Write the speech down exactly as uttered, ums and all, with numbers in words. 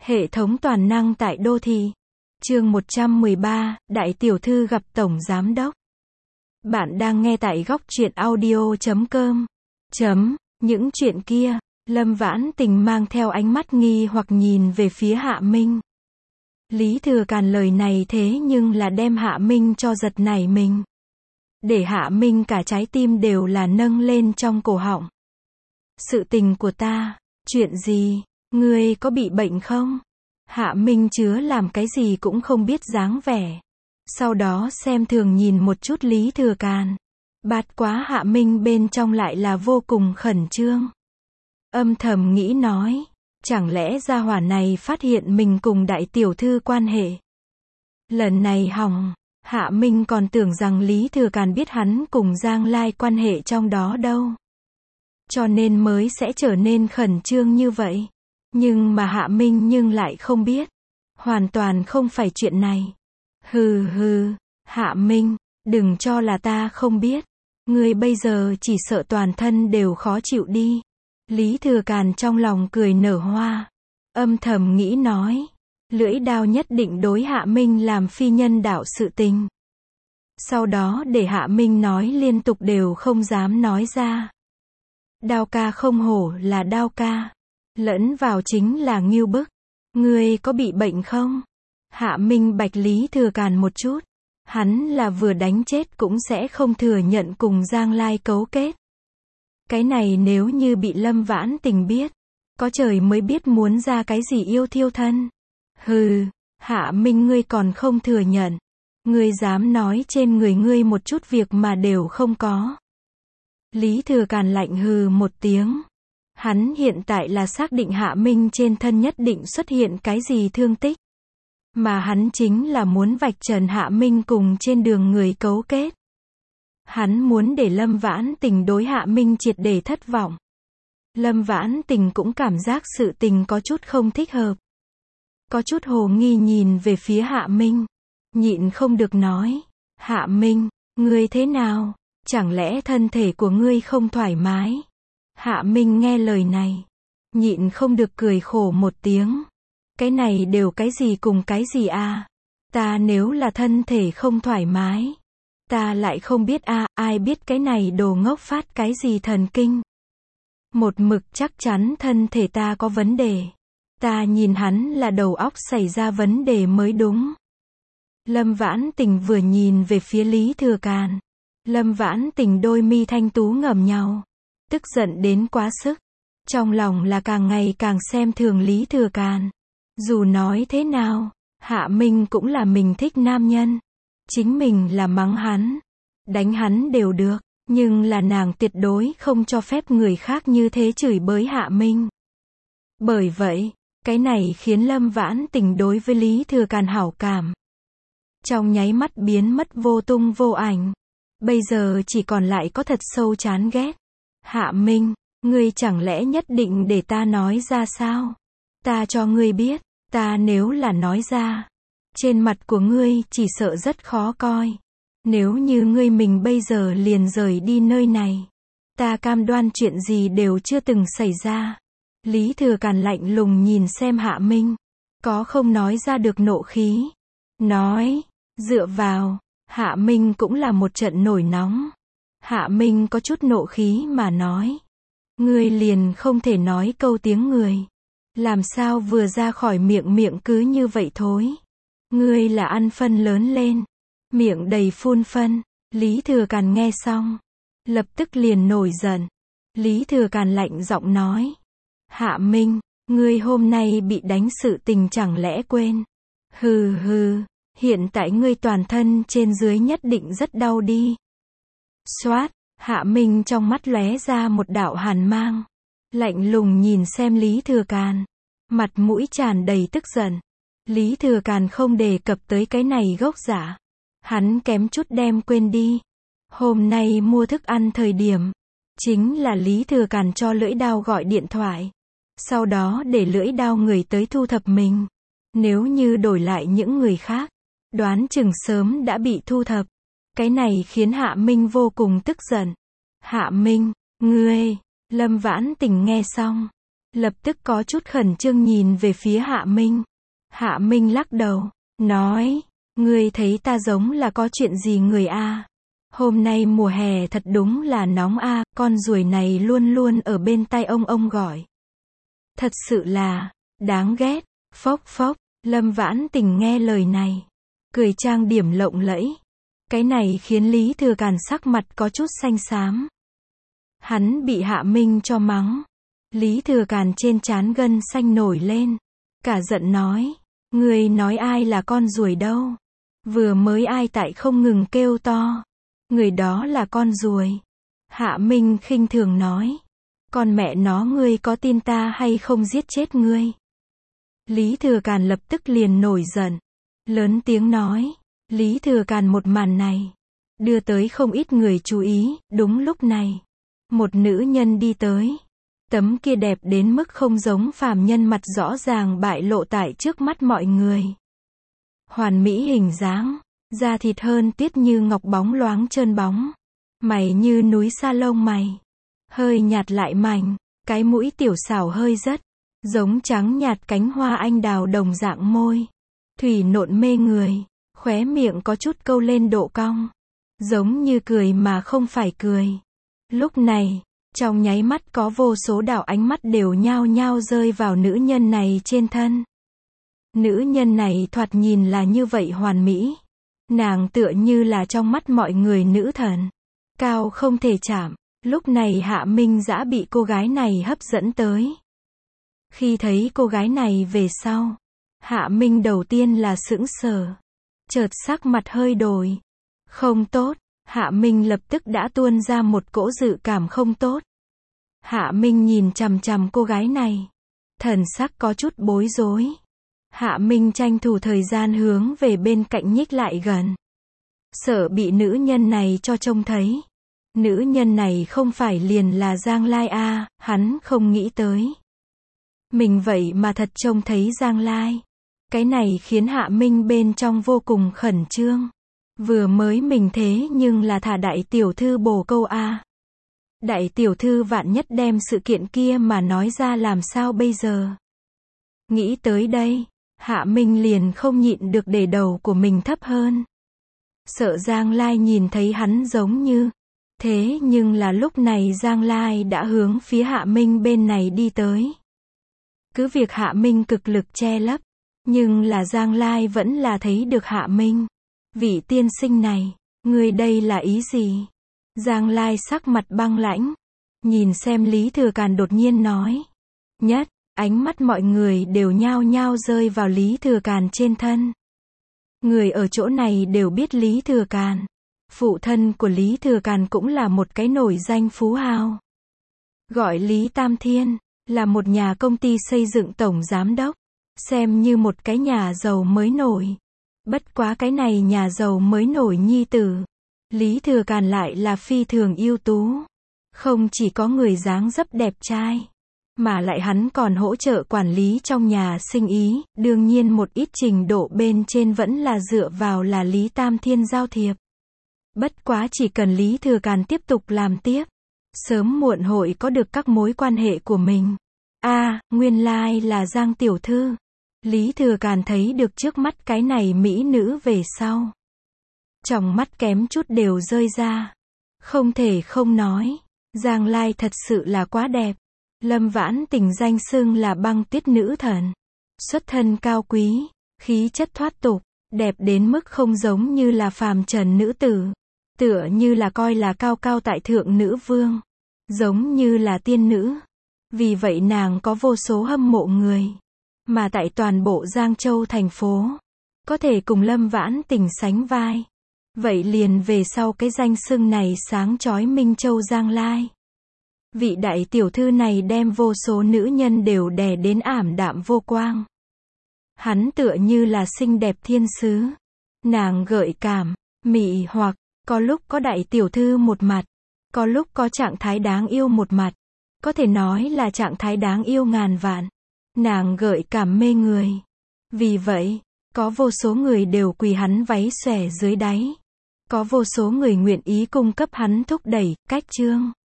Hệ thống toàn năng tại đô thị. Chương một trăm mười ba, Đại tiểu thư gặp Tổng Giám đốc. Bạn đang nghe tại góc truyện audio chấm com. Chấm, những chuyện kia, Lâm Vãn Tình mang theo ánh mắt nghi hoặc nhìn về phía Hạ Minh. Lý Thừa Càn lời này thế nhưng là đem Hạ Minh cho giật nảy mình. Để Hạ Minh cả trái tim đều là nâng lên trong cổ họng. Sự tình của ta, chuyện gì, ngươi có bị bệnh không? Hạ Minh chứa làm cái gì cũng không biết dáng vẻ. Sau đó xem thường nhìn một chút Lý Thừa Càn. Bát quá Hạ Minh bên trong lại là vô cùng khẩn trương. Âm thầm nghĩ nói, chẳng lẽ gia hỏa này phát hiện mình cùng đại tiểu thư quan hệ. Lần này hỏng, Hạ Minh còn tưởng rằng Lý Thừa Càn biết hắn cùng Giang Lai quan hệ trong đó đâu. Cho nên mới sẽ trở nên khẩn trương như vậy. Nhưng mà Hạ Minh nhưng lại không biết. Hoàn toàn không phải chuyện này. Hừ hừ, Hạ Minh, đừng cho là ta không biết. Ngươi bây giờ chỉ sợ toàn thân đều khó chịu đi. Lý Thừa Càn trong lòng cười nở hoa. Âm thầm nghĩ nói. Lưỡi đao nhất định đối Hạ Minh làm phi nhân đạo sự tình. Sau đó để Hạ Minh nói liên tục đều không dám nói ra. Đao ca không hổ là đao ca. Lẫn vào chính là ngưu bức. Ngươi có bị bệnh không? Hạ Minh bạch Lý Thừa Càn một chút. Hắn là vừa đánh chết cũng sẽ không thừa nhận cùng Giang Lai cấu kết. Cái này nếu như bị Lâm Vãn Tình biết. Có trời mới biết muốn ra cái gì yêu thiêu thân. Hừ, Hạ Minh ngươi còn không thừa nhận. Ngươi dám nói trên người ngươi một chút việc mà đều không có. Lý Thừa Càn lạnh hừ một tiếng. Hắn hiện tại là xác định Hạ Minh trên thân nhất định xuất hiện cái gì thương tích. Mà hắn chính là muốn vạch trần Hạ Minh cùng trên đường người cấu kết. Hắn muốn để Lâm Vãn Tình đối Hạ Minh triệt để thất vọng. Lâm Vãn Tình cũng cảm giác sự tình có chút không thích hợp. Có chút hồ nghi nhìn về phía Hạ Minh. Nhịn không được nói. Hạ Minh, ngươi thế nào? Chẳng lẽ thân thể của ngươi không thoải mái? Hạ Minh nghe lời này. Nhịn không được cười khổ một tiếng. Cái này đều cái gì cùng cái gì à? Ta nếu là thân thể không thoải mái. Ta lại không biết à, ai biết cái này đồ ngốc phát cái gì thần kinh. Một mực chắc chắn thân thể ta có vấn đề. Ta nhìn hắn là đầu óc xảy ra vấn đề mới đúng. Lâm Vãn Tình vừa nhìn về phía Lý Thừa Càn. Lâm Vãn Tình đôi mi thanh tú ngầm nhau. Tức giận đến quá sức. Trong lòng là càng ngày càng xem thường Lý Thừa Càn. Dù nói thế nào, Hạ Minh cũng là mình thích nam nhân. Chính mình là mắng hắn, đánh hắn đều được. Nhưng là nàng tuyệt đối không cho phép người khác như thế chửi bới Hạ Minh. Bởi vậy, cái này khiến Lâm Vãn Tình đối với Lý Thừa Càn hảo cảm. Trong nháy mắt biến mất vô tung vô ảnh. Bây giờ chỉ còn lại có thật sâu chán ghét. Hạ Minh, ngươi chẳng lẽ nhất định để ta nói ra sao? Ta cho ngươi biết, ta nếu là nói ra, trên mặt của ngươi chỉ sợ rất khó coi. Nếu như ngươi mình bây giờ liền rời đi nơi này, ta cam đoan chuyện gì đều chưa từng xảy ra. Lý Thừa Càn lạnh lùng nhìn xem Hạ Minh, có không nói ra được nộ khí. Nói, dựa vào, Hạ Minh cũng là một trận nổi nóng. Hạ Minh có chút nộ khí mà nói. Ngươi liền không thể nói câu tiếng người. Làm sao vừa ra khỏi miệng miệng cứ như vậy thối. Ngươi là ăn phân lớn lên. Miệng đầy phun phân. Lý Thừa Càn nghe xong. Lập tức liền nổi giận. Lý Thừa Càn lạnh giọng nói. Hạ Minh, ngươi hôm nay bị đánh sự tình chẳng lẽ quên. Hừ hừ, hiện tại ngươi toàn thân trên dưới nhất định rất đau đi. Xoát, Hạ Minh trong mắt lóe ra một đạo hàn mang. Lạnh lùng nhìn xem Lý Thừa Càn. Mặt mũi tràn đầy tức giận. Lý Thừa Càn không đề cập tới cái này gốc giả. Hắn kém chút đem quên đi. Hôm nay mua thức ăn thời điểm. Chính là Lý Thừa Càn cho lưỡi đao gọi điện thoại. Sau đó để lưỡi đao người tới thu thập mình. Nếu như đổi lại những người khác. Đoán chừng sớm đã bị thu thập. Cái này khiến Hạ Minh vô cùng tức giận. Hạ Minh, ngươi, Lâm Vãn Tình nghe xong. lập tức có chút khẩn trương nhìn về phía Hạ Minh. Hạ Minh lắc đầu, nói, ngươi thấy ta giống là có chuyện gì người a? Hôm nay mùa hè thật đúng là nóng a, con ruồi này luôn luôn ở bên tai ông ông gọi. Thật sự là, đáng ghét, phốc phốc, Lâm Vãn Tình nghe lời này, cười trang điểm lộng lẫy. Cái này khiến Lý Thừa Càn sắc mặt có chút xanh xám. Hắn bị Hạ Minh cho mắng. Lý Thừa Càn trên trán gân xanh nổi lên. Cả giận nói, ngươi nói ai là con ruồi đâu. Vừa mới ai tại không ngừng kêu to. Người đó là con ruồi. Hạ Minh khinh thường nói, con mẹ nó ngươi có tin ta hay không giết chết ngươi. Lý Thừa Càn lập tức liền nổi giận. Lớn tiếng nói, Lý Thừa Càn một màn này, đưa tới không ít người chú ý. Đúng lúc này, một nữ nhân đi tới. Tấm kia đẹp đến mức không giống phàm nhân mặt rõ ràng bại lộ tại trước mắt mọi người. Hoàn mỹ hình dáng, da thịt hơn tiết như ngọc bóng loáng trơn bóng. Mày như núi sa lông mày, hơi nhạt lại mảnh, cái mũi tiểu xảo hơi rất, giống trắng nhạt cánh hoa anh đào đồng dạng môi. Thủy nộn mê người, khóe miệng có chút câu lên độ cong. Giống như cười mà không phải cười. Lúc này, trong nháy mắt có vô số đảo ánh mắt đều nhao nhao rơi vào nữ nhân này trên thân. Nữ nhân này thoạt nhìn là như vậy hoàn mỹ. Nàng tựa như là trong mắt mọi người nữ thần. Cao không thể chạm. Lúc này Hạ Minh Dã bị cô gái này hấp dẫn tới. Khi thấy cô gái này về sau, Hạ Minh đầu tiên là sững sờ. Chợt sắc mặt hơi đổi. Không tốt. Hạ Minh lập tức đã tuôn ra một cỗ dự cảm không tốt. Hạ Minh nhìn chằm chằm cô gái này. Thần sắc có chút bối rối. Hạ Minh tranh thủ thời gian hướng về bên cạnh nhích lại gần. Sợ bị nữ nhân này cho trông thấy. Nữ nhân này không phải liền là Giang Lai a, hắn không nghĩ tới. Mình vậy mà thật trông thấy Giang Lai. Cái này khiến Hạ Minh bên trong vô cùng khẩn trương. Vừa mới mình thế nhưng là thả đại tiểu thư bồ câu a. Đại tiểu thư vạn nhất đem sự kiện kia mà nói ra làm sao bây giờ. Nghĩ tới đây, Hạ Minh liền không nhịn được để đầu của mình thấp hơn. Sợ Giang Lai nhìn thấy hắn giống như. Thế nhưng là lúc này Giang Lai đã hướng phía Hạ Minh bên này đi tới. Cứ việc Hạ Minh cực lực che lấp, nhưng là Giang Lai vẫn là thấy được Hạ Minh. Vị tiên sinh này, người đây là ý gì? Giang Lai sắc mặt băng lãnh, nhìn xem Lý Thừa Càn đột nhiên nói. Nhất, ánh mắt mọi người đều nhao nhao rơi vào Lý Thừa Càn trên thân. Người ở chỗ này đều biết Lý Thừa Càn. Phụ thân của Lý Thừa Càn cũng là một cái nổi danh phú hào. Gọi Lý Tam Thiên, là một nhà công ty xây dựng tổng giám đốc. Xem như một cái nhà giàu mới nổi. Bất quá cái này nhà giàu mới nổi nhi tử. Lý Thừa Càn lại là phi thường ưu tú. Không chỉ có người dáng dấp đẹp trai, mà lại hắn còn hỗ trợ quản lý trong nhà sinh ý. Đương nhiên một ít trình độ bên trên vẫn là dựa vào là Lý Tam Thiên giao thiệp. Bất quá chỉ cần Lý Thừa Càn tiếp tục làm tiếp, sớm muộn hội có được các mối quan hệ của mình. A, à, nguyên lai là Giang tiểu thư. Lý Thừa Càn thấy được trước mắt cái này mỹ nữ về sau. Tròng mắt kém chút đều rơi ra. Không thể không nói, Giang Lai thật sự là quá đẹp. Lâm Vãn Tình danh xưng là băng tuyết nữ thần. Xuất thân cao quý, khí chất thoát tục, đẹp đến mức không giống như là phàm trần nữ tử. Tựa như là coi là cao cao tại thượng nữ vương. Giống như là tiên nữ. Vì vậy nàng có vô số hâm mộ người. Mà tại toàn bộ Giang Châu thành phố, có thể cùng Lâm Vãn Tình sánh vai. Vậy liền về sau cái danh xưng này sáng chói Minh Châu Giang Lai. Vị đại tiểu thư này đem vô số nữ nhân đều đè đến ảm đạm vô quang. Hắn tựa như là xinh đẹp thiên sứ. Nàng gợi cảm, mị hoặc, có lúc có đại tiểu thư một mặt, có lúc có trạng thái đáng yêu một mặt. Có thể nói là trạng thái đáng yêu ngàn vạn. Nàng gợi cảm mê người. Vì vậy, có vô số người đều quỳ hắn váy xòe dưới đáy. Có vô số người nguyện ý cung cấp hắn thúc đẩy, cách chương.